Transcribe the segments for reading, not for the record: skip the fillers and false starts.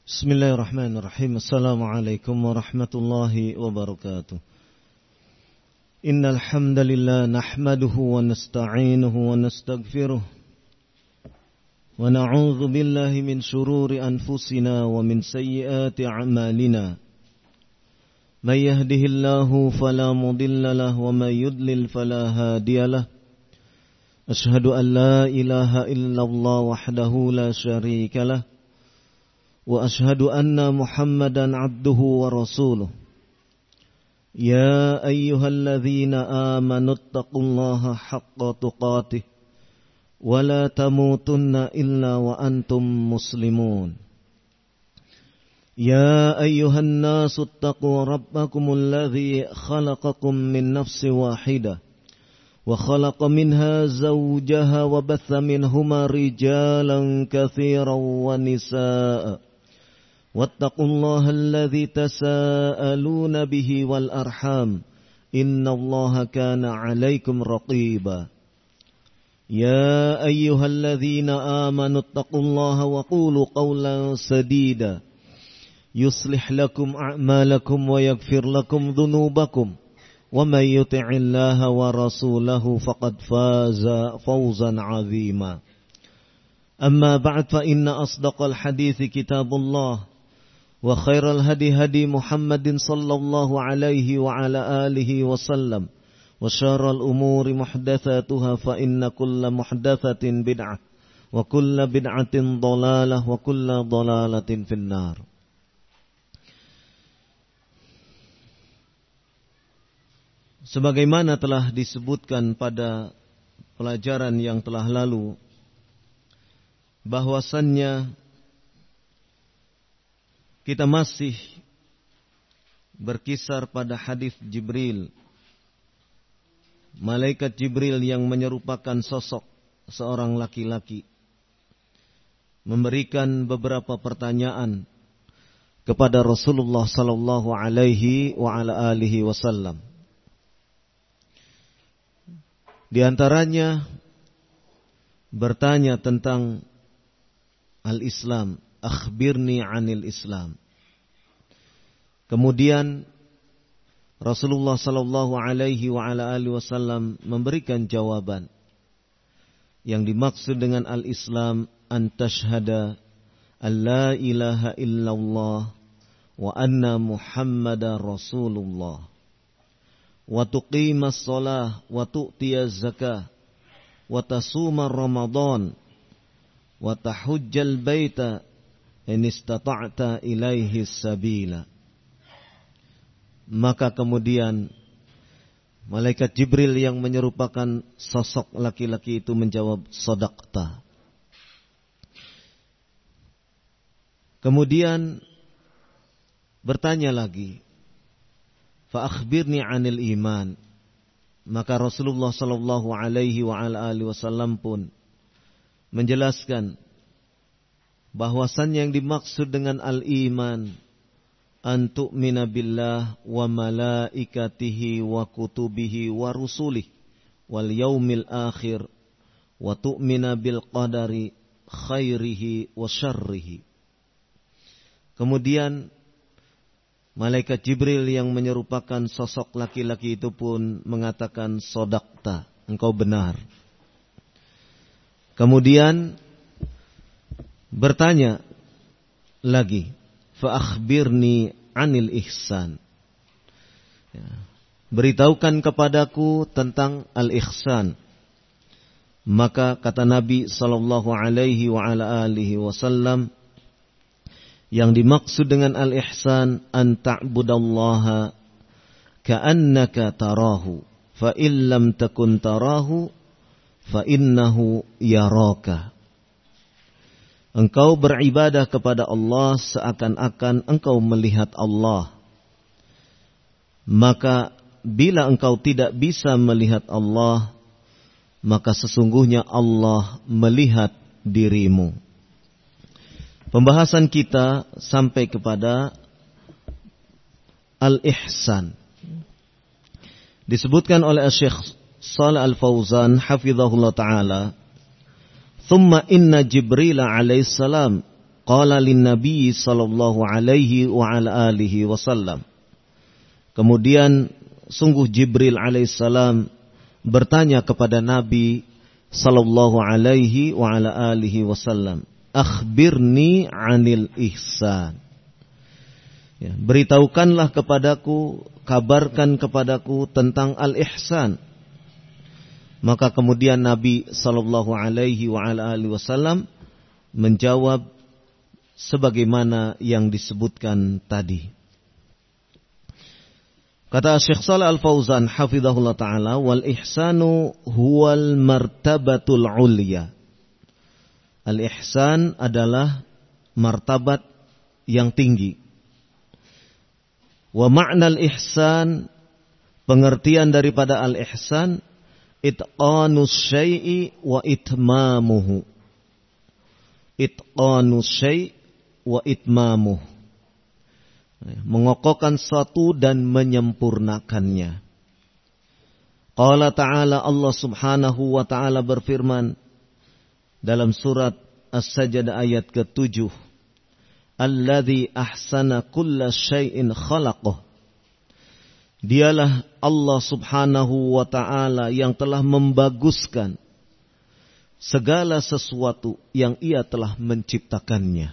Bismillahirrahmanirrahim. Assalamualaikum warahmatullahi wabarakatuh. Innal hamdalillah nahmaduhu wa nasta'inuhu wa nastaghfiruh wa na'udzu billahi min shururi anfusina wa min sayyiati a'malina. May yahdihillahu fala mudilla lahu wa may yudlil fala hadiya lahu. Ashhadu an la ilaha illallah wahdahu la syarika lahu wa ashhadu anna Muhammadan abduhu wa rasuluh. Ya ayyuhalladzina amanu taqullaha haqqa tuqatih wa la tamutunna illa wa antum muslimun. Ya ayyuhan nasu taqu rabbakumul ladzi khalaqakum min nafsin wahidah wa khalaqa minha zawjaha wa batha minhuma rijalan katsiran wa nisaa'a. واتقوا الله الذي تساءلون به والأرحام إن الله كان عليكم رقيبا يا أيها الذين آمنوا اتقوا الله وقولوا قولا سديدا يصلح لكم أعمالكم ويغفر لكم ذنوبكم ومن يطع الله ورسوله فقد فاز فوزا عظيما أما بعد فإن أصدق الحديث كتاب الله وخير الهدي هدي محمد صلى الله عليه وعلى آله وسلم وشر الأمور محدثاتها فإن كل محدثة بدعة وكل بدعة ضلالة وكل ضلالة في النار. Sebagaimana telah disebutkan pada pelajaran yang telah lalu, bahwasannya kita masih berkisar pada hadis Jibril, malaikat Jibril yang menyerupakan sosok seorang laki-laki, memberikan beberapa pertanyaan kepada Rasulullah sallallahu alaihi wa ala alihi wasallam. Di antaranya bertanya tentang al-Islam, akhbirni 'anil Islam. Kemudian Rasulullah sallallahu alaihi wa ala alihi wasallam memberikan jawaban. Yang dimaksud dengan al-Islam an tashhada an la ilaha illallah wa anna Muhammadar Rasulullah wa tuqimas shalah wa tu'tiyaz zakah wa tasuma Ramadan wa tahujjal baita in istata'ta ilaihi sabila. Maka kemudian malaikat Jibril yang menyerupakan sosok laki-laki itu menjawab, sadaqta. Kemudian bertanya lagi, fa akhbirni 'anil iman. Maka Rasulullah sallallahu alaihi wa ala alihi wasallam pun menjelaskan bahwasannya yang dimaksud dengan al-iman an tu'mina billah wa malaikatihi wa kutubihi wa rusulih wal yaumil akhir wa tu'mina bil qadari khairihi wa syarrihi. Kemudian malaikat Jibril yang menyerupakan sosok laki-laki itu pun mengatakan, sadaqta, engkau benar. Kemudian bertanya lagi, fa akhbirni 'anil ihsan. Beritahukan kepadaku tentang al-ihsan. Maka kata Nabi sallallahu alaihi wa ala alihi wasallam, yang dimaksud dengan al-ihsan an ta'budallaha ka'annaka tarahu fa illam takun tarahu fa innahu yaraka. Engkau beribadah kepada Allah seakan-akan engkau melihat Allah. Maka bila engkau tidak bisa melihat Allah, maka sesungguhnya Allah melihat dirimu. Pembahasan kita sampai kepada al-ihsan. Disebutkan oleh Syekh Shalih Al-Fauzan hafizahullah ta'ala, thumma inna Jibril alaihissalam qala lin nabi sallallahu alaihi wa ala alihi wasallam. Kemudian sungguh Jibril alaihissalam bertanya kepada Nabi sallallahu alaihi wa ala alihi wasallam, akhbirni 'anil ihsan. Ya, beritahukanlah kepadaku, kabarkan kepadaku tentang al-ihsan. Maka kemudian Nabi sallallahu alaihi wa ala alihi wasallam menjawab sebagaimana yang disebutkan tadi. Kata Syekh Shalih Al-Fauzan hafizahullah taala, wal ihsanu huwal martabatul ulya. Al-ihsan adalah martabat yang tinggi. Wa ma'nal ihsan, pengertian daripada al-ihsan, itqanus syai'i wa itmamuhu. Itqanus syai' wa itmamuh, mengokohkan sesuatu dan menyempurnakannya. Qala ta'ala, Allah subhanahu wa ta'ala berfirman dalam surat As-Sajdah ayat ke-7, alladzi ahsana kulla syai'in khalaqah. Dialah Allah subhanahu wa ta'ala yang telah membaguskan segala sesuatu yang ia telah menciptakannya.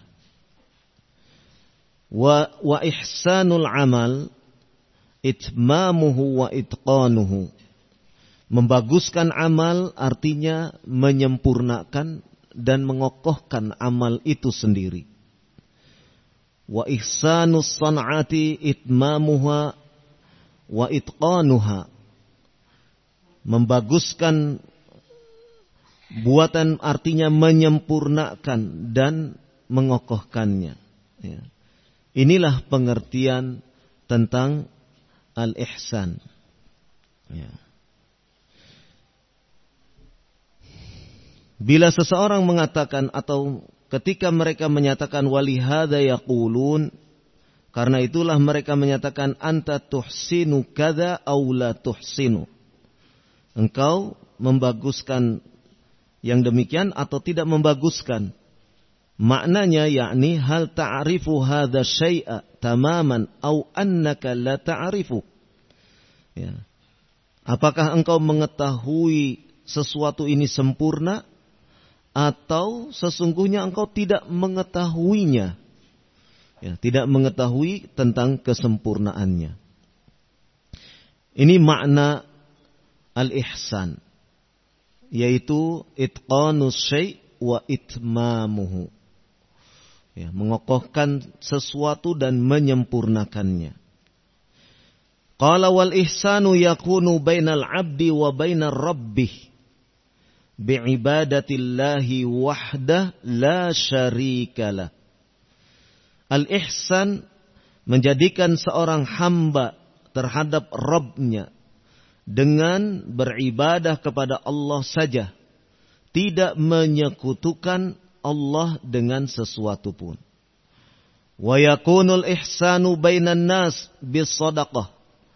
Wa ihsanul amal itmamuhu wa itqanuhu. Membaguskan amal artinya menyempurnakan dan mengokohkan amal itu sendiri. Wa ihsanus san'ati itmamuha wa itqanuha. Membaguskan buatan artinya menyempurnakan dan mengokohkannya. Ya. Inilah pengertian tentang al-ihsan. Ya. Bila seseorang mengatakan atau ketika mereka menyatakan walihada yaqulun, karena itulah mereka menyatakan anta tuhsinu kadza aw la tuhsinu. Engkau membaguskan yang demikian atau tidak membaguskan. Maknanya yakni hal ta'rifu hadza syai'a tamaman au annaka la ta'rifu. Ya. Apakah engkau mengetahui sesuatu ini sempurna atau sesungguhnya engkau tidak mengetahuinya? Ya, tidak mengetahui tentang kesempurnaannya. Ini makna al-ihsan, yaitu itqanus syai' wa itmamuhu. Ya, mengokohkan sesuatu dan menyempurnakannya. Qala wal ihsanu yakunu bainal abdi wa bainar rabbih bi'ibadatillahi wahdah la syarikalah. Al-ihsan menjadikan seorang hamba terhadap Rabb-nya dengan beribadah kepada Allah saja, tidak menyekutukan Allah dengan sesuatu pun. Wa yakunul ihsanu bainan nas bis shadaqah.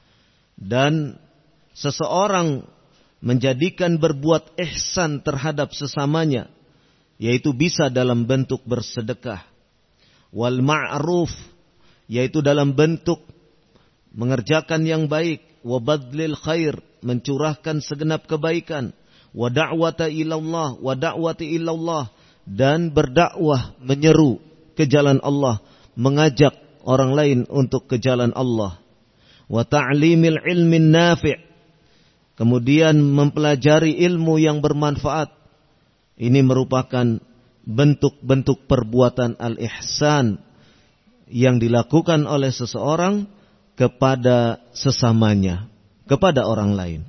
Dan seseorang menjadikan berbuat ihsan terhadap sesamanya, yaitu bisa dalam bentuk bersedekah. Wal ma'ruf, yaitu dalam bentuk mengerjakan yang baik. Wa badlil khair, mencurahkan segenap kebaikan. Wa da'wata ilallah, wa da'wati ilallah, dan berdakwah, menyeru ke jalan Allah, mengajak orang lain untuk ke jalan Allah. Wa ta'limil ilmin nafi', kemudian mempelajari ilmu yang bermanfaat. Ini merupakan bentuk-bentuk perbuatan al-ihsan yang dilakukan oleh seseorang kepada sesamanya, kepada orang lain.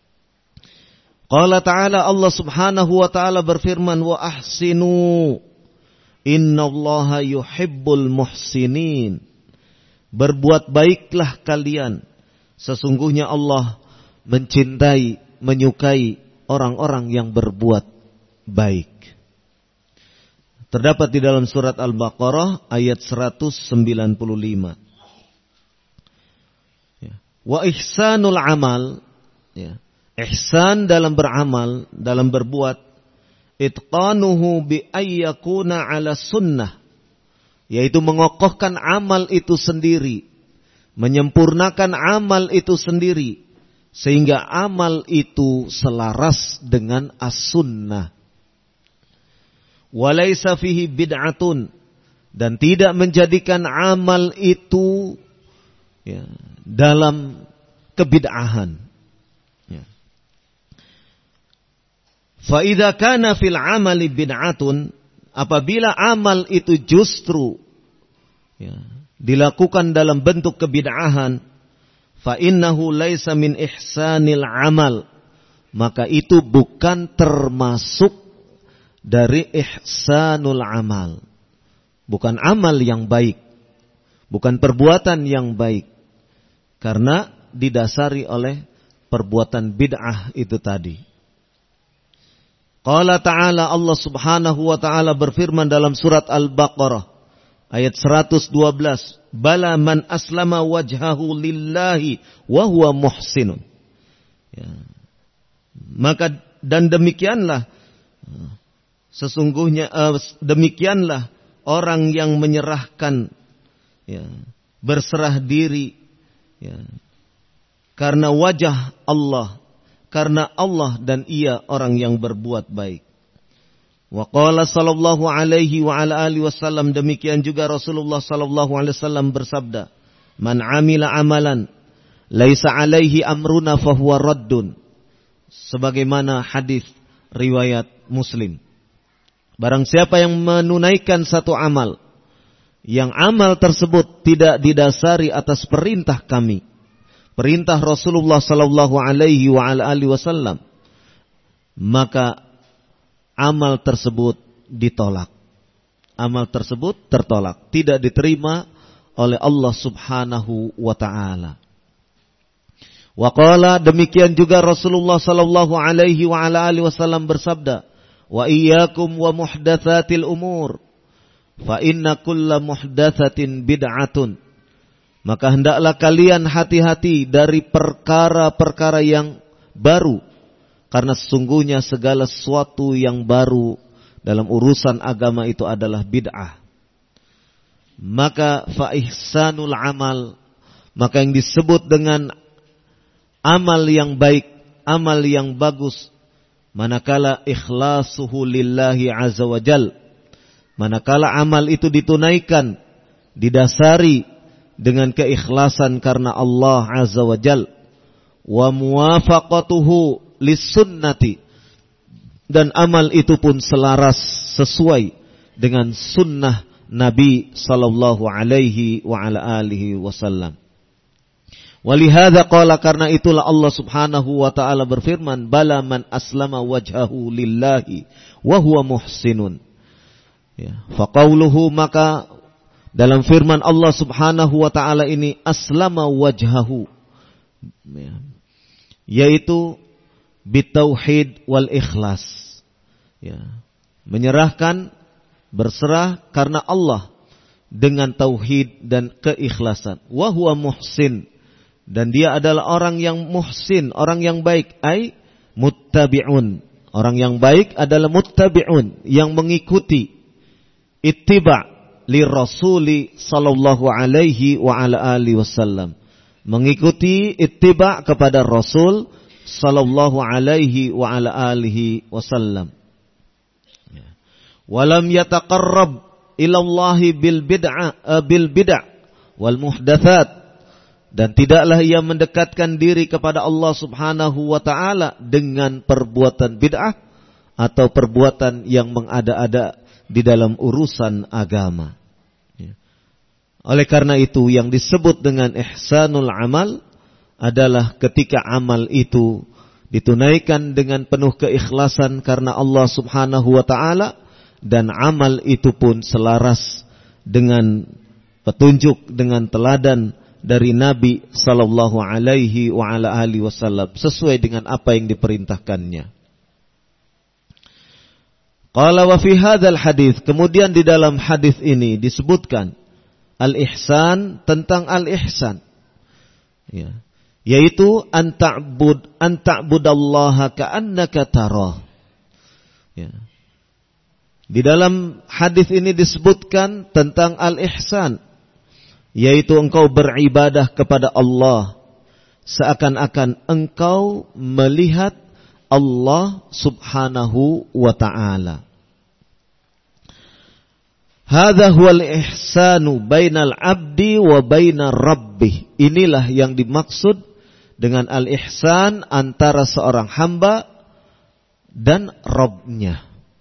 Qala ta'ala, Allah subhanahu wa ta'ala berfirman, wa ahsinu innallaha yuhibbul muhsinin. Berbuat baiklah kalian, sesungguhnya Allah mencintai, menyukai orang-orang yang berbuat baik. Terdapat di dalam surat Al-Baqarah ayat 195. Wa ihsanul amal, ya. Ihsan dalam beramal, dalam berbuat, itqanuhu bi ayyakuna ala sunnah. yaitu mengokohkan amal itu sendiri, menyempurnakan amal itu sendiri, sehingga amal itu selaras dengan as-sunnah. Walaysa fihi bid'atun, dan tidak menjadikan amal itu dalam kebid'ahan. Fa idza kana fil amali bid'atun, apabila amal itu justru dilakukan dalam bentuk kebid'ahan, fa innahu laisa min ihsanil amal, maka itu bukan termasuk dari ihsanul amal. Bukan amal yang baik, bukan perbuatan yang baik, karena didasari oleh perbuatan bid'ah itu tadi. Qala ta'ala, Allah subhanahu wa ta'ala berfirman dalam surat Al-Baqarah ayat 112, bala man aslama wajhahu lillahi wa huwa muhsinun. Maka dan demikianlah sesungguhnya demikianlah orang yang menyerahkan, berserah diri karena wajah Allah, karena Allah dan ia orang yang berbuat baik. Wa qala sallallahu alaihi wa ala alihi wasallam, demikian juga Rasulullah sallallahu alaihi wasallam bersabda, man amila amalan laisa alaihi amruna fahuwa raddun, sebagaimana hadis riwayat Muslim. Barang siapa yang menunaikan satu amal, yang amal tersebut tidak didasari atas perintah kami, perintah Rasulullah sallallahu alaihi wa alihi wasallam, maka amal tersebut ditolak. Amal tersebut tertolak, tidak diterima oleh Allah Subhanahu wa taala. Wa qala, demikian juga Rasulullah sallallahu alaihi wa alihi wasallam bersabda, wa iyyakum wa muhdatsatil umur, fa inna kulla muhdatsatin bid'atun. Maka hendaklah kalian hati-hati dari perkara-perkara yang baru, karena sesungguhnya segala sesuatu yang baru dalam urusan agama itu adalah bid'ah. Maka fa ihsanul amal, maka yang disebut dengan amal yang baik, amal yang bagus, manakala ikhlasuhu lillahi azza wa jal, manakala amal itu ditunaikan, didasari dengan keikhlasan karena Allah azza wa jal, wa muwafaqatuhu lis-sunnati, dan amal itu pun selaras sesuai dengan sunnah Nabi sallallahu alaihi wa ala alihi wasallam. Walihada qala, karena itulah Allah subhanahu wa ta'ala berfirman, bala man aslama wajhahu lillahi wa huwa muhsinun. Faqauluhu, maka dalam firman Allah subhanahu wa ta'ala ini, aslama wajhahu, yaitu bitauhid wal ikhlas, menyerahkan, berserah karena Allah dengan tauhid dan keikhlasan. Wa huwa muhsin, dan dia adalah orang yang muhsin, orang yang baik, ai muttabi'un. Orang yang baik adalah muttabi'un, yang mengikuti, ittiba' li rasuli sallallahu alaihi wa ala alihi wasallam, mengikuti ittiba' kepada Rasul sallallahu alaihi wa ala alihi wasallam. Walam yataqarrab ila Allah bil bid'ah wal muhdatsat, dan tidaklah ia mendekatkan diri kepada Allah subhanahu wa ta'ala dengan perbuatan bid'ah atau perbuatan yang mengada-ada di dalam urusan agama. Oleh karena itu, yang disebut dengan ihsanul amal adalah ketika amal itu ditunaikan dengan penuh keikhlasan karena Allah subhanahu wa ta'ala, dan amal itu pun selaras dengan petunjuk, dengan teladan dari Nabi sallallahu alaihi wa ala alihi wasallam, sesuai dengan apa yang diperintahkannya. Qala wa fi hadzal hadis, kemudian di dalam hadis ini disebutkan al-ihsan, tentang al-ihsan, yaitu an ta'budallaha ka'annaka tarah, Di dalam hadis ini disebutkan tentang al-ihsan, yaitu engkau beribadah kepada Allah seakan-akan engkau melihat Allah subhanahu wa ta'ala. Hadza huwal ihsanu bainal abdi wa bainar rabbih. Inilah yang dimaksud dengan al-ihsan antara seorang hamba dan Rabbnya.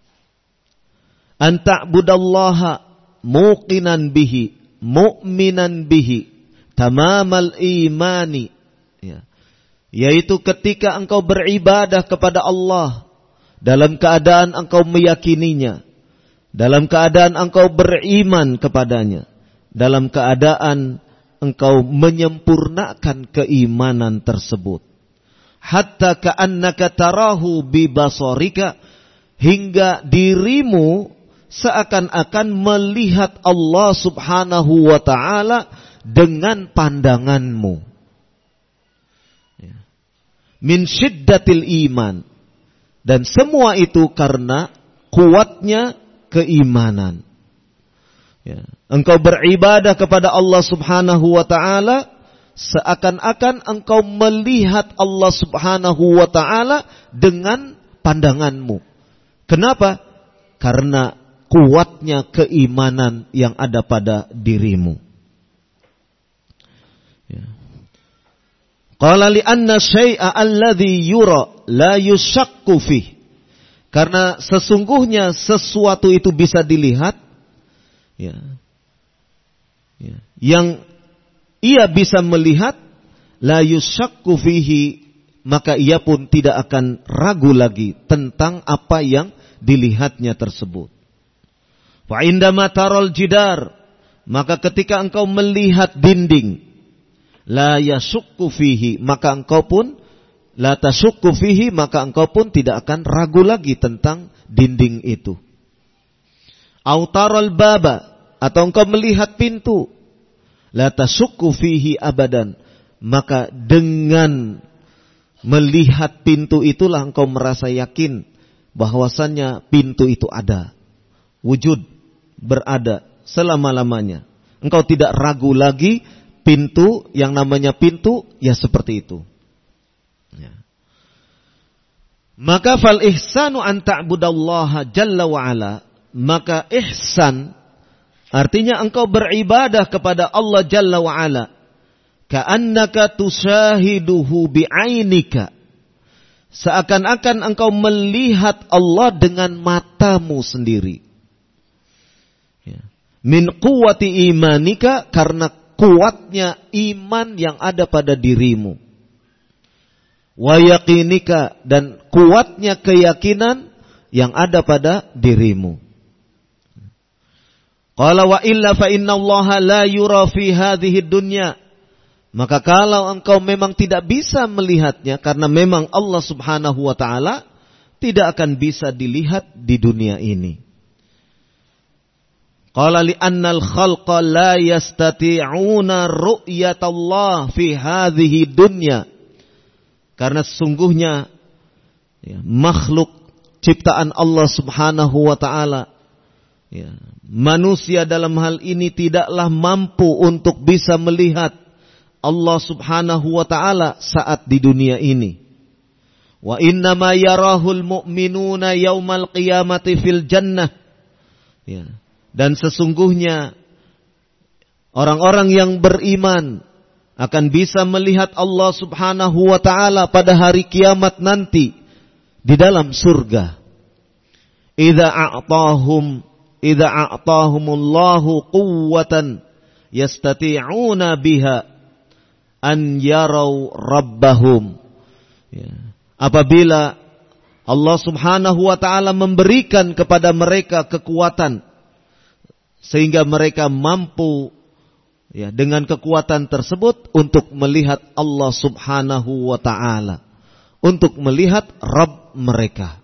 An ta'budallaha muqinan bihi, mu'minan bihi, tamamal imani. Ya. Yaitu ketika engkau beribadah kepada Allah dalam keadaan engkau meyakininya, dalam keadaan engkau beriman kepadanya, dalam keadaan engkau menyempurnakan keimanan tersebut. Hatta ka'annaka tarahu bi basarika, hingga dirimu seakan-akan melihat Allah subhanahu wa ta'ala dengan pandanganmu. Min syiddatil iman. Dan semua itu karena kuatnya keimanan. Engkau beribadah kepada Allah subhanahu wa ta'ala seakan-akan engkau melihat Allah subhanahu wa ta'ala dengan pandanganmu. Kenapa? Karena kuatnya keimanan yang ada pada dirimu. Qala li anna syai'a alladhi yura la yushakku fih. Karena sesungguhnya sesuatu itu bisa dilihat, yang ia bisa melihat, la yushakku fihi, maka ia pun tidak akan ragu lagi tentang apa yang dilihatnya tersebut. Wa indama taral jidar, maka ketika engkau melihat dinding, la yashukku fihi, maka engkau pun la tashukku fihi, maka engkau pun tidak akan ragu lagi tentang dinding itu. Au taral baba, atau engkau melihat pintu, la tashukku fihi abadan, maka dengan melihat pintu itulah engkau merasa yakin bahwasannya pintu itu ada, wujud, berada selama-lamanya. Engkau tidak ragu lagi pintu, yang namanya pintu ya seperti itu. Maka fal ihsanu an ta'budallaha jalla wa ala, maka ihsan artinya engkau beribadah kepada Allah jalla wa ala ka'annaka tusyahiduhu bi'ainika, seakan-akan engkau melihat Allah dengan matamu sendiri. Min quwwati imanika, karena kuatnya iman yang ada pada dirimu. Wa yaqinika, dan kuatnya keyakinan yang ada pada dirimu. Qala wa illa fa innallaha la yura fi hadhihi dunya. Maka kalau engkau memang tidak bisa melihatnya, karena memang Allah subhanahu wa ta'ala tidak akan bisa dilihat di dunia ini. Qala li annal khalqa la yastati'una ru'yatallah fi hadhihi dunya. Karena sesungguhnya makhluk ciptaan Allah subhanahu wa ta'ala, manusia dalam hal ini tidaklah mampu untuk bisa melihat Allah subhanahu wa ta'ala saat di dunia ini. Wa innama yarahul mu'minuna yaumal qiyamati fil jannah. Dan sesungguhnya orang-orang yang beriman akan bisa melihat Allah subhanahu wa ta'ala pada hari kiamat nanti di dalam surga. Idza a'tahumullahu quwwatan yastati'una biha an yarau rabbahum. Apabila Allah subhanahu wa ta'ala memberikan kepada mereka kekuatan sehingga mereka mampu dengan kekuatan tersebut untuk melihat Allah subhanahu wa ta'ala, untuk melihat Rabb mereka.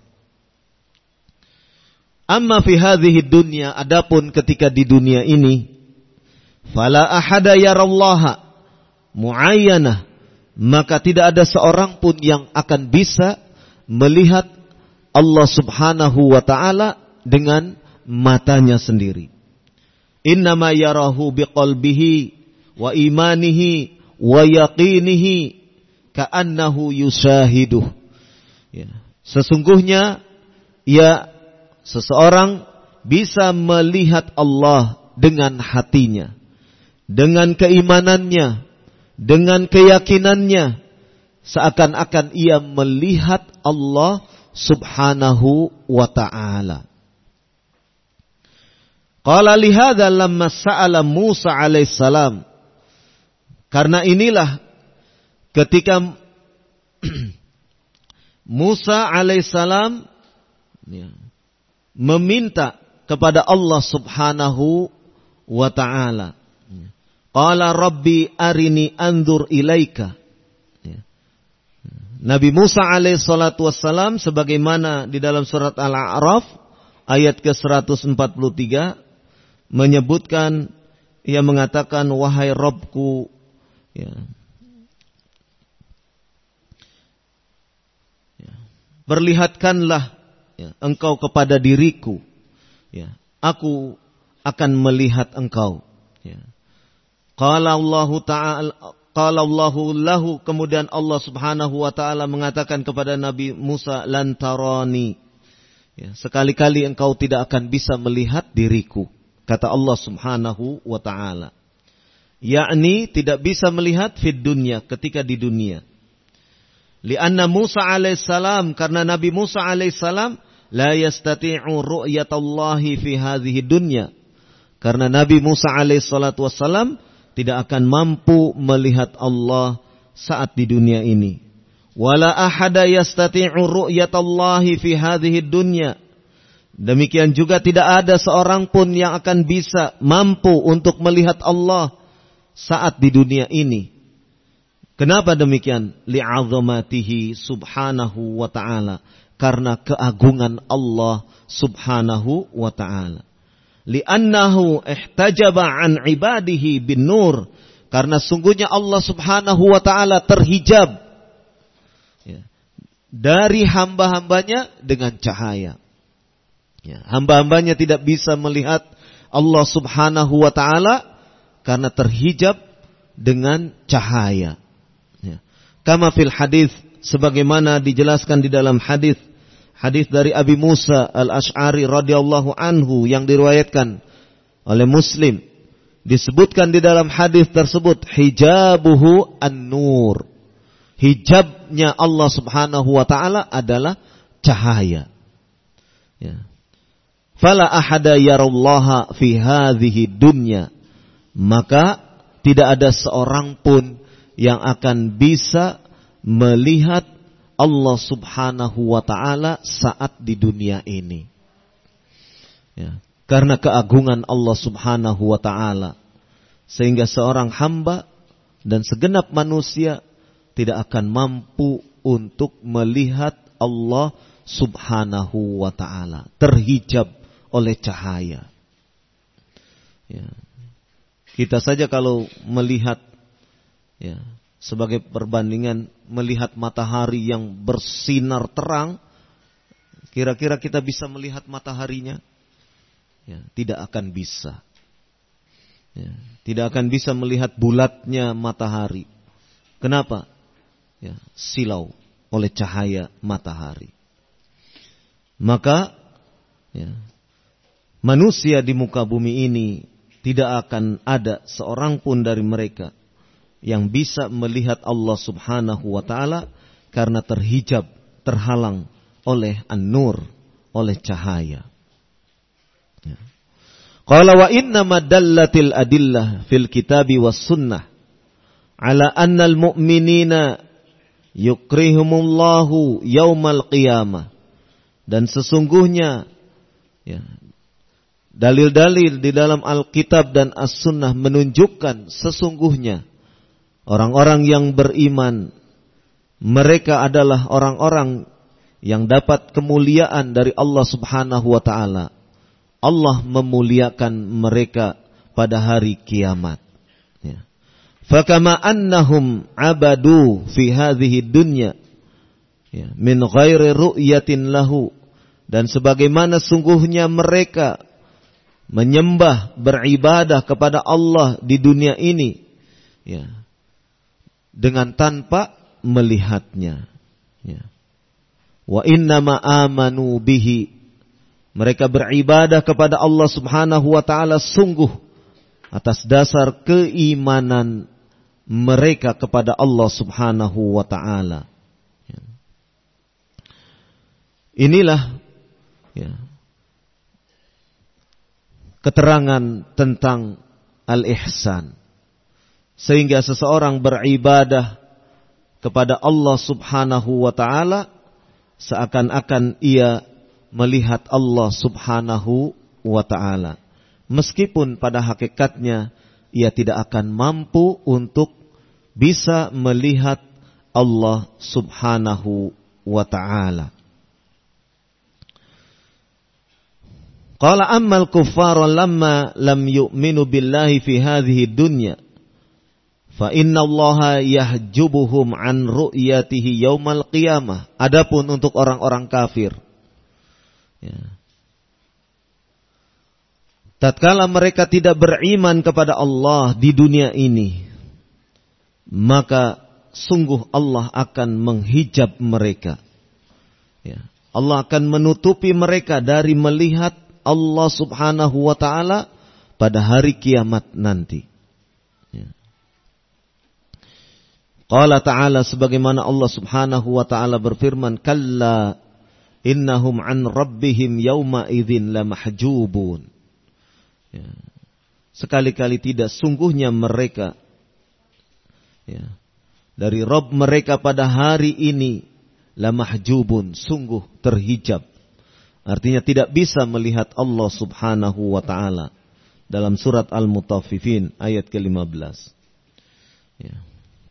Amma fi hadhihi dunya, adapun ketika di dunia ini, fala ahada yarallaha muayyanah, maka tidak ada seorang pun yang akan bisa melihat Allah subhanahu wa ta'ala dengan matanya sendiri. Innama yarahu biqalbihi wa imanihi wa yaqinihi ka'annahu yushahiduh. Ya. Sesungguhnya seseorang bisa melihat Allah dengan hatinya, dengan keimanannya, dengan keyakinannya, seakan-akan ia melihat Allah subhanahu wa ta'ala. Qala lihadza lamma sa'ala Musa alaihissalam. Karena inilah ketika Musa alaihissalam meminta kepada Allah subhanahu wa ta'ala. Qala rabbi arini anzur ilaika. Nabi Musa alaihissalatu wassalam sebagaimana di dalam surat Al-A'raf ayat ke-143 menyebutkan, ia mengatakan, wahai Rabbku, perlihatkanlah engkau kepada diriku, aku akan melihat engkau. Qala Allahu lahu, kemudian Allah subhanahu wa ta'ala mengatakan kepada Nabi Musa, lan tarani, sekali-kali engkau tidak akan bisa melihat diriku, kata Allah subhanahu wa ta'ala. Yakni tidak bisa melihat fid dunya, ketika di dunia. Lianna Musa alaihissalam, karena Nabi Musa alaihissalam la yastati'u ru'yatallahi fi hadhihi dunya. Karena Nabi Musa alaihissalatu wassalam tidak akan mampu melihat Allah saat di dunia ini. Wala ahada yastati'u ru'yatallahi fi hadhihi dunya. Demikian juga tidak ada seorang pun yang akan bisa mampu untuk melihat Allah saat di dunia ini. Kenapa demikian? Li'azamatihi subhanahu wa ta'ala. Karena keagungan Allah subhanahu wa ta'ala. Li'annahu ihtajaba an ibadihi bin nur. Karena sungguhnya Allah subhanahu wa ta'ala terhijab dari hamba-hambanya dengan cahaya. Hamba-hambanya tidak bisa melihat Allah subhanahu wa ta'ala karena terhijab dengan cahaya. Kama fil hadis, sebagaimana dijelaskan di dalam hadis dari Abi Musa al-Ash'ari radhiyallahu anhu yang diriwayatkan oleh Muslim, disebutkan di dalam hadis tersebut, hijabuhu an-nur. Hijabnya Allah subhanahu wa ta'ala adalah cahaya. Fala ahada yarallaha fi hadhihi dunya. Maka tidak ada seorang pun yang akan bisa melihat Allah subhanahu wa ta'ala saat di dunia ini. Karena keagungan Allah subhanahu wa ta'ala, sehingga seorang hamba dan segenap manusia tidak akan mampu untuk melihat Allah subhanahu wa ta'ala, terhijab oleh cahaya. Kita saja kalau melihat, sebagai perbandingan, melihat matahari yang bersinar terang, kira-kira kita bisa melihat mataharinya? Tidak akan bisa. Tidak akan bisa melihat bulatnya matahari. Kenapa? Silau oleh cahaya matahari. Maka manusia di muka bumi ini tidak akan ada seorang pun dari mereka yang bisa melihat Allah subhanahu wa ta'ala karena terhijab, terhalang oleh an-nur, oleh cahaya. Qala wa innama dallatil adillah fil kitabi was sunnah ala anna al-mu'minina yukrihumullahu yaumal qiyamah. Dan sesungguhnya dalil-dalil di dalam Alkitab dan As-Sunnah menunjukkan sesungguhnya orang-orang yang beriman, mereka adalah orang-orang yang dapat kemuliaan dari Allah subhanahu wa ta'ala. Allah memuliakan mereka pada hari kiamat. Fakama annahum abadu fi hadhihi dunya min ghairi ru'yatin lahu. Dan sebagaimana sungguhnya mereka menyembah, beribadah kepada Allah di dunia ini, ya, dengan tanpa melihatnya. Ya. Wa innama amanu bihi, mereka beribadah kepada Allah Subhanahu wa ta'ala sungguh atas dasar keimanan mereka kepada Allah Subhanahu wa ta'ala. Ya. Inilah, ya, keterangan tentang al-ihsan. Sehingga seseorang beribadah kepada Allah Subhanahu wa ta'ala seakan-akan ia melihat Allah Subhanahu wa ta'ala. Meskipun pada hakikatnya ia tidak akan mampu untuk bisa melihat Allah Subhanahu wa ta'ala. Qala ammal kuffar lamma lam yu'minu billahi fi hadhihi dunya fa inna Allaha yahjubuhum an ru'yatihi yaumal qiyamah. Adapun untuk orang-orang kafir, ya, tatkala mereka tidak beriman kepada Allah di dunia ini, maka sungguh Allah akan menghijab mereka. Ya, Allah akan menutupi mereka dari melihat Allah Subhanahu wa ta'ala pada hari kiamat nanti. Ya. Qala ta'ala, sebagaimana Allah Subhanahu wa ta'ala berfirman, kalla innahum an rabbihim yawma idzin lamahjubun. Ya. Sekali-kali tidak, sungguhnya mereka, ya, dari Rabb mereka pada hari ini lamahjubun, sungguh terhijab. Artinya tidak bisa melihat Allah Subhanahu wa ta'ala. Dalam surat Al-Mutaffifin ayat ke-15. Ya.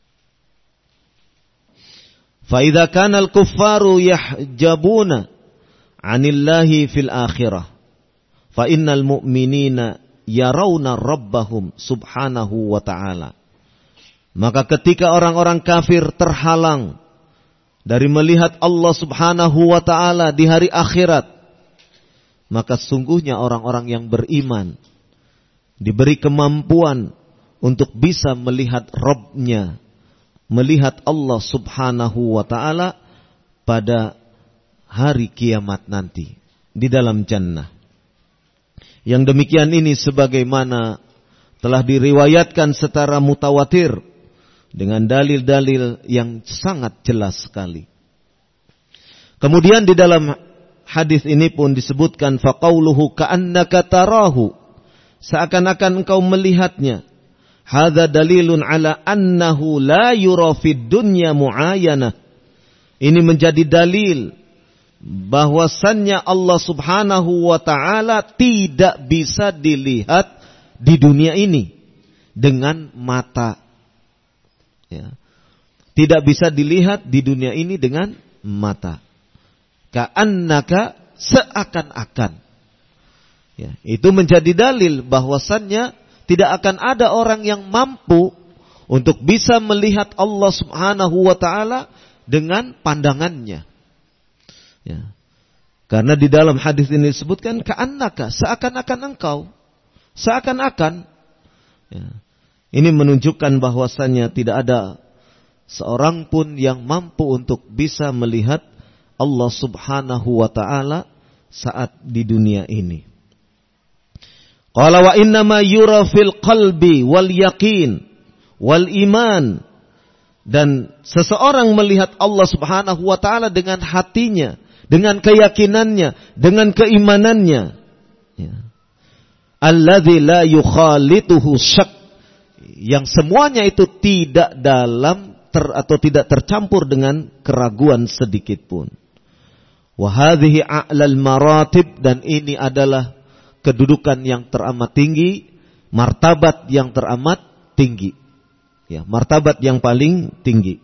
Fa idza kana al-kuffaru yahjabuna 'anillahi fil akhirah fa innal mu'minina yarawna rabbahum subhanahu wa ta'ala. Maka ketika orang-orang kafir terhalang dari melihat Allah Subhanahu wa ta'ala di hari akhirat, maka sungguhnya orang-orang yang beriman diberi kemampuan untuk bisa melihat Rabb-nya, melihat Allah Subhanahu wa ta'ala pada hari kiamat nanti di dalam jannah. Yang demikian ini sebagaimana telah diriwayatkan secara mutawatir dengan dalil-dalil yang sangat jelas sekali. Kemudian di dalam hadis ini pun disebutkan faqauluhu ka'annaka tarahu, seakan-akan engkau melihatnya. Hadza dalilun ala annahu la yura fid dunya mu'ayanah. Ini menjadi dalil bahwasannya Allah Subhanahu wa ta'ala tidak bisa dilihat di dunia ini dengan mata. Ya. Tidak bisa dilihat di dunia ini dengan mata. Ka'annaka, seakan-akan. Ya, itu menjadi dalil bahwasannya tidak akan ada orang yang mampu untuk bisa melihat Allah Subhanahu wa ta'ala dengan pandangannya. Ya. Karena di dalam hadis ini disebutkan ka'annaka, seakan-akan engkau. Seakan-akan. Ya. Ini menunjukkan bahwasannya tidak ada seorang pun yang mampu untuk bisa melihat Allah Subhanahu wa ta'ala saat di dunia ini. Qala wa innama yura fil qalbi wal yaqin wal iman. Dan seseorang melihat Allah Subhanahu wa ta'ala dengan hatinya, dengan keyakinannya, dengan keimanannya. Ya. Alladzi la yukhalituhu syak. Yang semuanya itu tidak dalam atau tidak tercampur dengan keraguan sedikit pun. Wa hadhihi a'lal maratib, dan ini adalah kedudukan yang teramat tinggi, martabat yang teramat tinggi. Ya, martabat yang paling tinggi.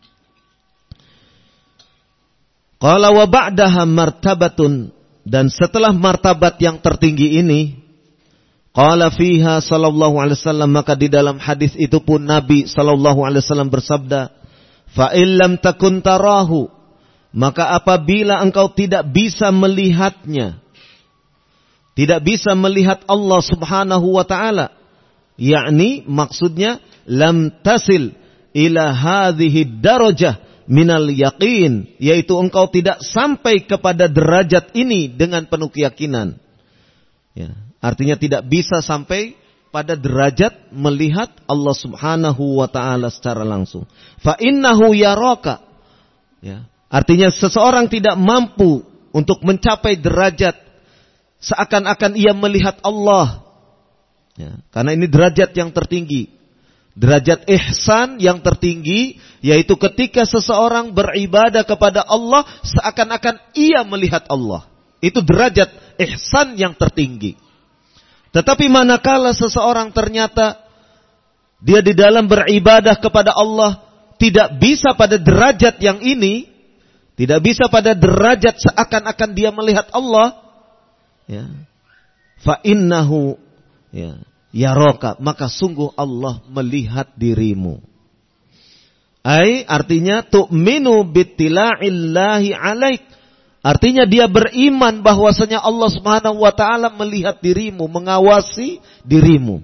Qala wa ba'daha martabatun, dan setelah martabat yang tertinggi ini, qala fiha sallallahu alaihi wasallam, maka di dalam hadis itu pun Nabi sallallahu alaihi wasallam bersabda, fa illam takun tarahu, maka apabila engkau tidak bisa melihatnya, tidak bisa melihat Allah Subhanahu wa taala. Yakni maksudnya lam tasil ila hadhihi darajah minal yaqin, yaitu engkau tidak sampai kepada derajat ini dengan penuh keyakinan. Ya, artinya tidak bisa sampai pada derajat melihat Allah Subhanahu wa taala secara langsung. Fa innahu yaraka. Ya, artinya seseorang tidak mampu untuk mencapai derajat seakan-akan ia melihat Allah. Ya, karena ini derajat yang tertinggi. Derajat ihsan yang tertinggi, yaitu ketika seseorang beribadah kepada Allah seakan-akan ia melihat Allah. Itu derajat ihsan yang tertinggi. Tetapi manakala seseorang ternyata dia di dalam beribadah kepada Allah tidak bisa pada derajat yang ini, tidak bisa pada derajat seakan-akan dia melihat Allah, ya, fa innahu, ya, yaraka, maka sungguh Allah melihat dirimu. Artinya tu'minu bittila'illahi alaik. Artinya dia beriman bahwasanya Allah Subhanahu wa taala melihat dirimu, mengawasi dirimu.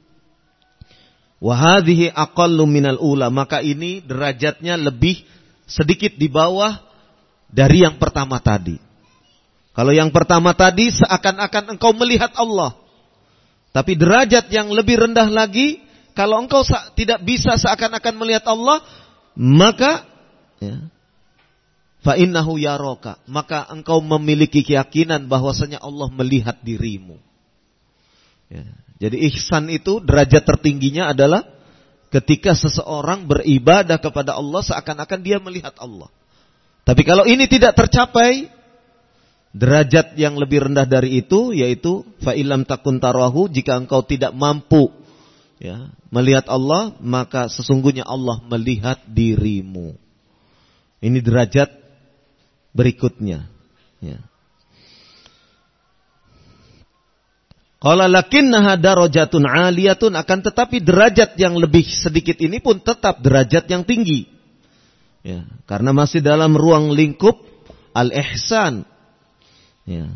Wa hadhihi aqallu minal ula, maka ini derajatnya lebih sedikit di bawah dari yang pertama tadi. Kalau yang pertama tadi seakan-akan engkau melihat Allah. Tapi derajat yang lebih rendah lagi, kalau engkau tidak bisa seakan-akan melihat Allah, maka ya, fa innahu yaraka, maka engkau memiliki keyakinan bahwasanya Allah melihat dirimu. Ya, jadi ihsan itu derajat tertingginya adalah ketika seseorang beribadah kepada Allah seakan-akan dia melihat Allah. Tapi kalau ini tidak tercapai, derajat yang lebih rendah dari itu yaitu fa illam takun tarahu, jika engkau tidak mampu, ya, melihat Allah, maka sesungguhnya Allah melihat dirimu. Ini derajat berikutnya, ya. Qala lakinnaha darajatun 'aliyatun, akan tetapi derajat yang lebih sedikit ini pun tetap derajat yang tinggi. Ya, karena masih dalam ruang lingkup al-ihsan. Ya.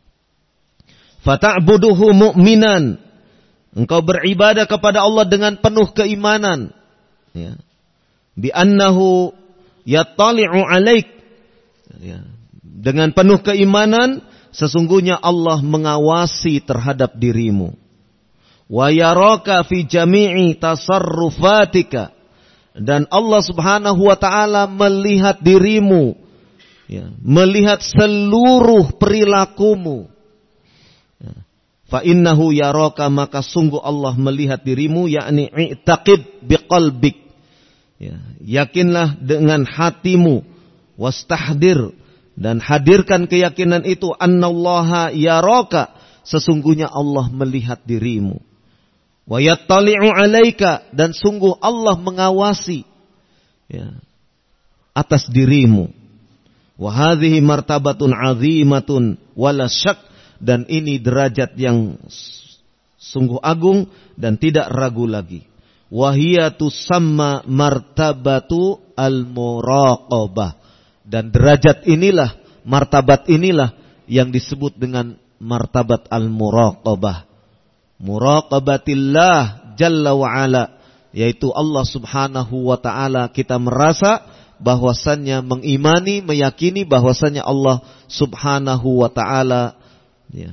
Fata'buduhu mu'minan, engkau beribadah kepada Allah dengan penuh keimanan. Ya. Bi annahu yattali'u 'alaik. Ya. Dengan penuh keimanan, sesungguhnya Allah mengawasi terhadap dirimu. Wa yaraka fi jami'i tasarrufatika, dan Allah Subhanahu wa taala melihat dirimu, ya, melihat seluruh perilakumu. Ya. Fa innahu yaraka, maka sungguh Allah melihat dirimu, yakni i'taqid biqalbik. Ya, yakinlah dengan hatimu, wastahdir, dan hadirkan keyakinan itu, annallaha yaraka, sesungguhnya Allah melihat dirimu. Wa yattali'u 'alaika, dan sungguh Allah mengawasi, ya, atas dirimu. Wa hadhihi martabatun 'azimatun wala syak, dan ini derajat yang sungguh agung dan tidak ragu lagi. Wa hiya tusamma martabatu al-muraqabah, dan derajat inilah, martabat inilah yang disebut dengan martabat al-muraqabah. Muraqabatillah jalla wa ala, yaitu Allah Subhanahu wa ta'ala, kita merasa bahwasannya, mengimani, meyakini bahwasannya Allah Subhanahu wa ta'ala, ya,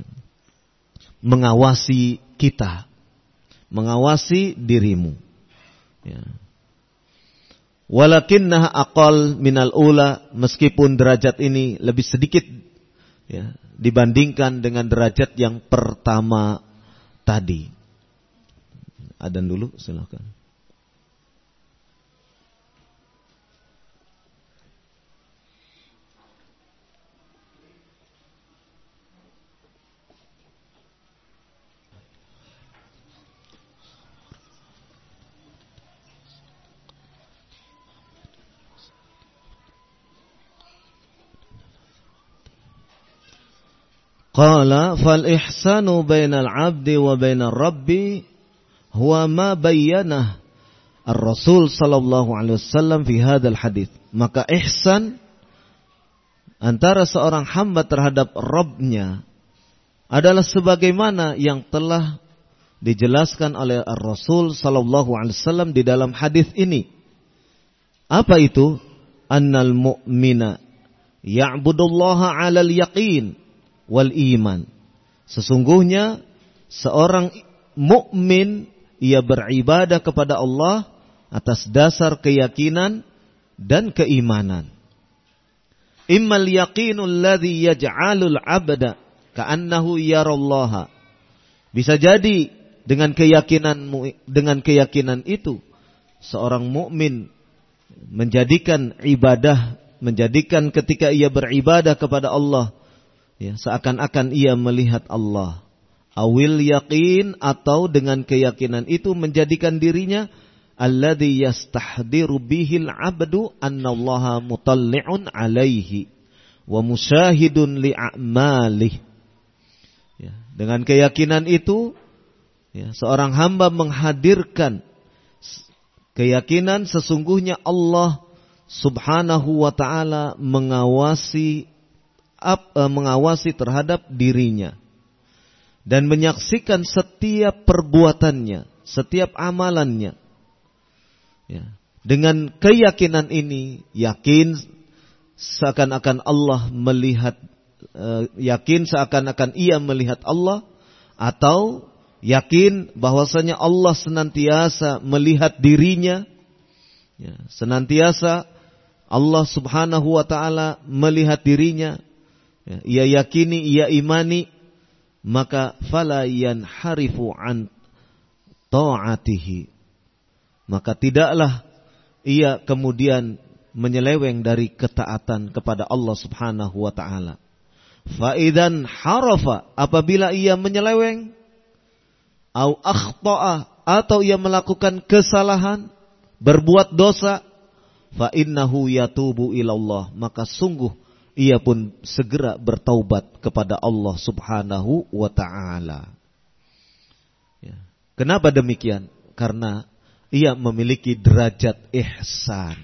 mengawasi kita, mengawasi dirimu, ya. Walakinnaha aqal minal ula, meskipun derajat ini lebih sedikit, ya, dibandingkan dengan derajat yang pertama tadi. Adzan dulu, silakan. Qala fal ihsanu bainal abdi wa bainar rabbi huwa ma bayyanah ar-rasul sallallahu alaihi wasallam fi hadzal hadits. Maka ihsan antara seorang hamba terhadap Rabbnya adalah sebagaimana yang telah dijelaskan oleh Rasul sallallahu alaihi wasallam di dalam hadis ini. Apa itu? Annal mu'mina ya'budullaha 'alal yaqin wal iman. Sesungguhnya seorang mukmin ia beribadah kepada Allah atas dasar keyakinan dan keimanan. Immal yaqinul ladzi yaj'alul 'abda ka'annahu yarallaha. Bisa jadi dengan keyakinan itu seorang mukmin menjadikan ketika ia beribadah kepada Allah, ya, seakan-akan ia melihat Allah. Awil yaqin, atau dengan keyakinan itu menjadikan dirinya alladzi yastahdiru bihil 'abdu annallaha mutalli'un 'alaihi wa musyahidun li'amalihi. Ya, dengan keyakinan itu, ya, seorang hamba menghadirkan keyakinan sesungguhnya Allah Subhanahu wa ta'ala mengawasi terhadap dirinya dan menyaksikan setiap perbuatannya, setiap amalannya. Ya. Dengan keyakinan ini, yakin seakan-akan Allah melihat, yakin seakan-akan ia melihat Allah, atau yakin bahwasanya Allah senantiasa melihat dirinya, ya, senantiasa Allah Subhanahu wa ta'ala melihat dirinya, ya, ia yakini, ia imani, maka fala yanharifu an ta'atihi, maka tidaklah ia kemudian menyeleweng dari ketaatan kepada Allah Subhanahu wa ta'ala. Fa idzan harafa, apabila ia menyeleweng, au akhta'a, atau ia melakukan kesalahan, berbuat dosa, fa innahu yatubu ilallah, maka sungguh ia pun segera bertaubat kepada Allah Subhanahu wa ta'ala. Ya. Kenapa demikian? Karena ia memiliki derajat ihsan.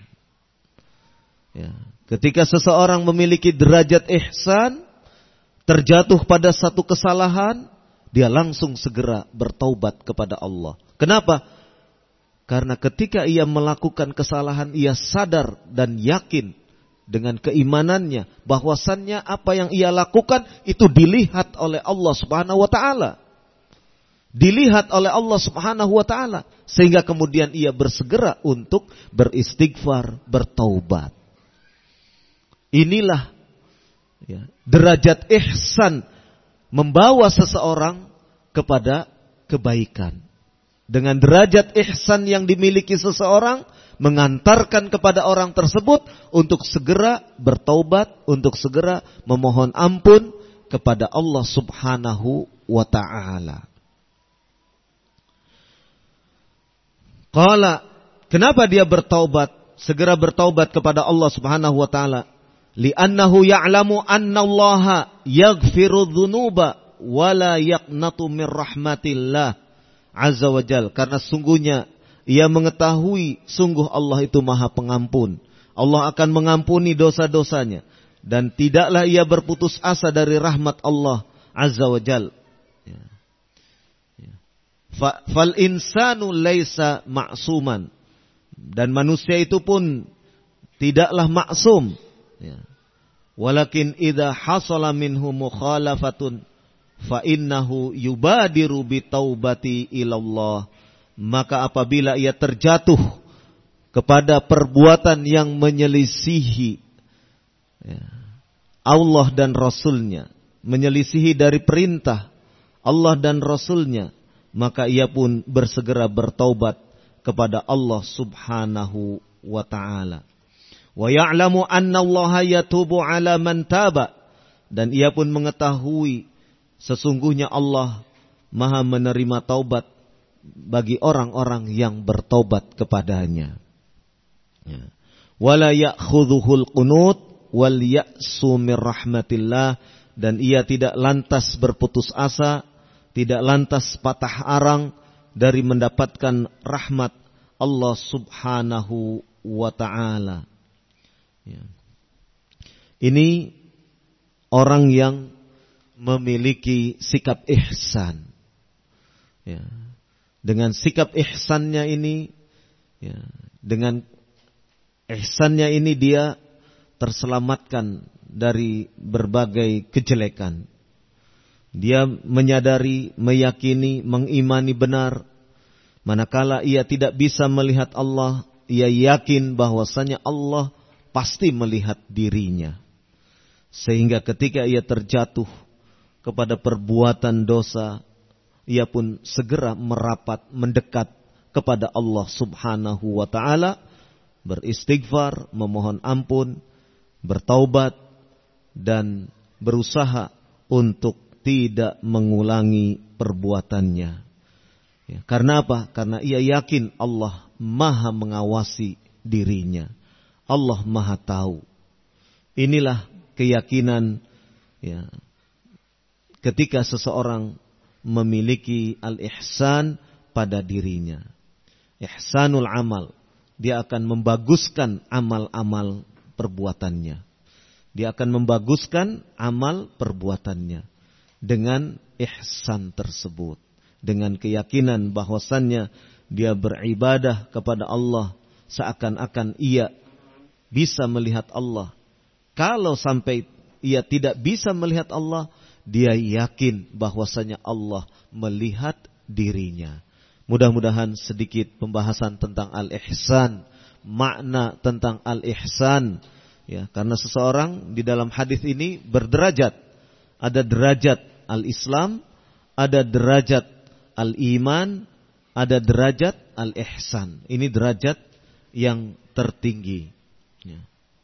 Ya. Ketika seseorang memiliki derajat ihsan, terjatuh pada satu kesalahan, dia langsung segera bertaubat kepada Allah. Kenapa? Karena ketika ia melakukan kesalahan, ia sadar dan yakin dengan keimanannya bahwasannya apa yang ia lakukan itu dilihat oleh Allah Subhanahu wa ta'ala. Dilihat oleh Allah Subhanahu wa ta'ala, sehingga kemudian ia bersegera untuk beristighfar, bertaubat. Inilah, ya, derajat ihsan membawa seseorang kepada kebaikan. Dengan derajat ihsan yang dimiliki seseorang, mengantarkan kepada orang tersebut untuk segera bertaubat, untuk segera memohon ampun kepada Allah Subhanahu wa ta'ala. Qala, kenapa dia bertaubat, segera bertaubat kepada Allah Subhanahu wa ta'ala? Li'annahu ya'lamu annallaha yaghfiru dhunuba wa la yaqnatu min rahmatillah azza wa jal. Karena sungguhnya ia mengetahui sungguh Allah itu Maha Pengampun. Allah akan mengampuni dosa-dosanya dan tidaklah ia berputus asa dari rahmat Allah azza wa jal. Fal insanu laisa ma'suman, dan manusia itu pun tidaklah maksum. Walakin idza hasala minhu mukhalafatun fa innahu yubadiru bi taubati ilallah, maka apabila ia terjatuh kepada perbuatan yang menyelisihi Allah dan Rasulnya, menyelisihi dari perintah Allah dan Rasulnya, maka ia pun bersegera bertaubat kepada Allah Subhanahu wa ta'ala. Wa ya'lamu anna Allah yatubu ala man taba, dan ia pun mengetahui sesungguhnya Allah Maha menerima taubat bagi orang-orang yang bertaubat kepadanya. Wala ya'khudhuhul qunut wal ya'su mir rahmatillah, dan ia tidak lantas berputus asa, tidak lantas patah arang dari mendapatkan rahmat Allah Subhanahu wa ta'ala. Ini orang yang memiliki sikap ihsan. Ya. Dengan sikap ihsannya ini, ya, dengan ihsannya ini dia terselamatkan dari berbagai kejelekan. Dia menyadari, meyakini, mengimani benar. Manakala ia tidak bisa melihat Allah, ia yakin bahwasanya Allah pasti melihat dirinya. Sehingga ketika ia terjatuh kepada perbuatan dosa, ia pun segera merapat, mendekat kepada Allah subhanahu wa ta'ala, beristighfar, memohon ampun, bertaubat, dan berusaha untuk tidak mengulangi perbuatannya. Ya, karena apa? Karena ia yakin Allah maha mengawasi dirinya. Allah maha tahu. Inilah keyakinan, ya, ketika seseorang memiliki al-ihsan pada dirinya. Ihsanul amal. Dia akan membaguskan amal-amal perbuatannya. Dia akan membaguskan amal perbuatannya dengan ihsan tersebut. Dengan keyakinan bahwasannya dia beribadah kepada Allah seakan-akan ia bisa melihat Allah. Kalau sampai ia tidak bisa melihat Allah, dia yakin bahwasanya Allah melihat dirinya. Mudah-mudahan sedikit pembahasan tentang al-ihsan, makna tentang al-ihsan, ya, karena seseorang di dalam hadis ini berderajat. Ada derajat al-Islam, ada derajat al-iman, ada derajat al-ihsan. Ini derajat yang tertinggi. Ya.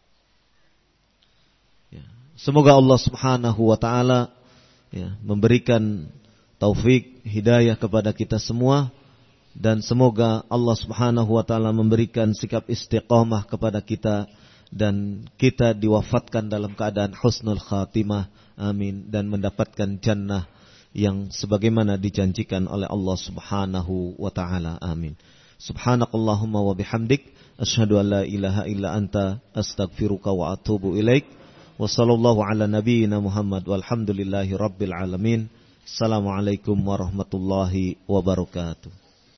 Ya. Semoga Allah subhanahu wa ta'ala, ya, memberikan taufik, hidayah kepada kita semua. Dan semoga Allah subhanahu wa ta'ala memberikan sikap istiqamah kepada kita. Dan kita diwafatkan dalam keadaan husnul khatimah. Amin. Dan mendapatkan jannah yang sebagaimana dijanjikan oleh Allah subhanahu wa ta'ala. Amin. Subhanakallahumma wa bihamdik. Asyhadu an la ilaha illa anta. Astaghfiruka wa atubu ilaik. Wa sallallahu ala nabiyyina Muhammad walhamdulillahi rabbil alamin. Assalamualaikum warahmatullahi wabarakatuh.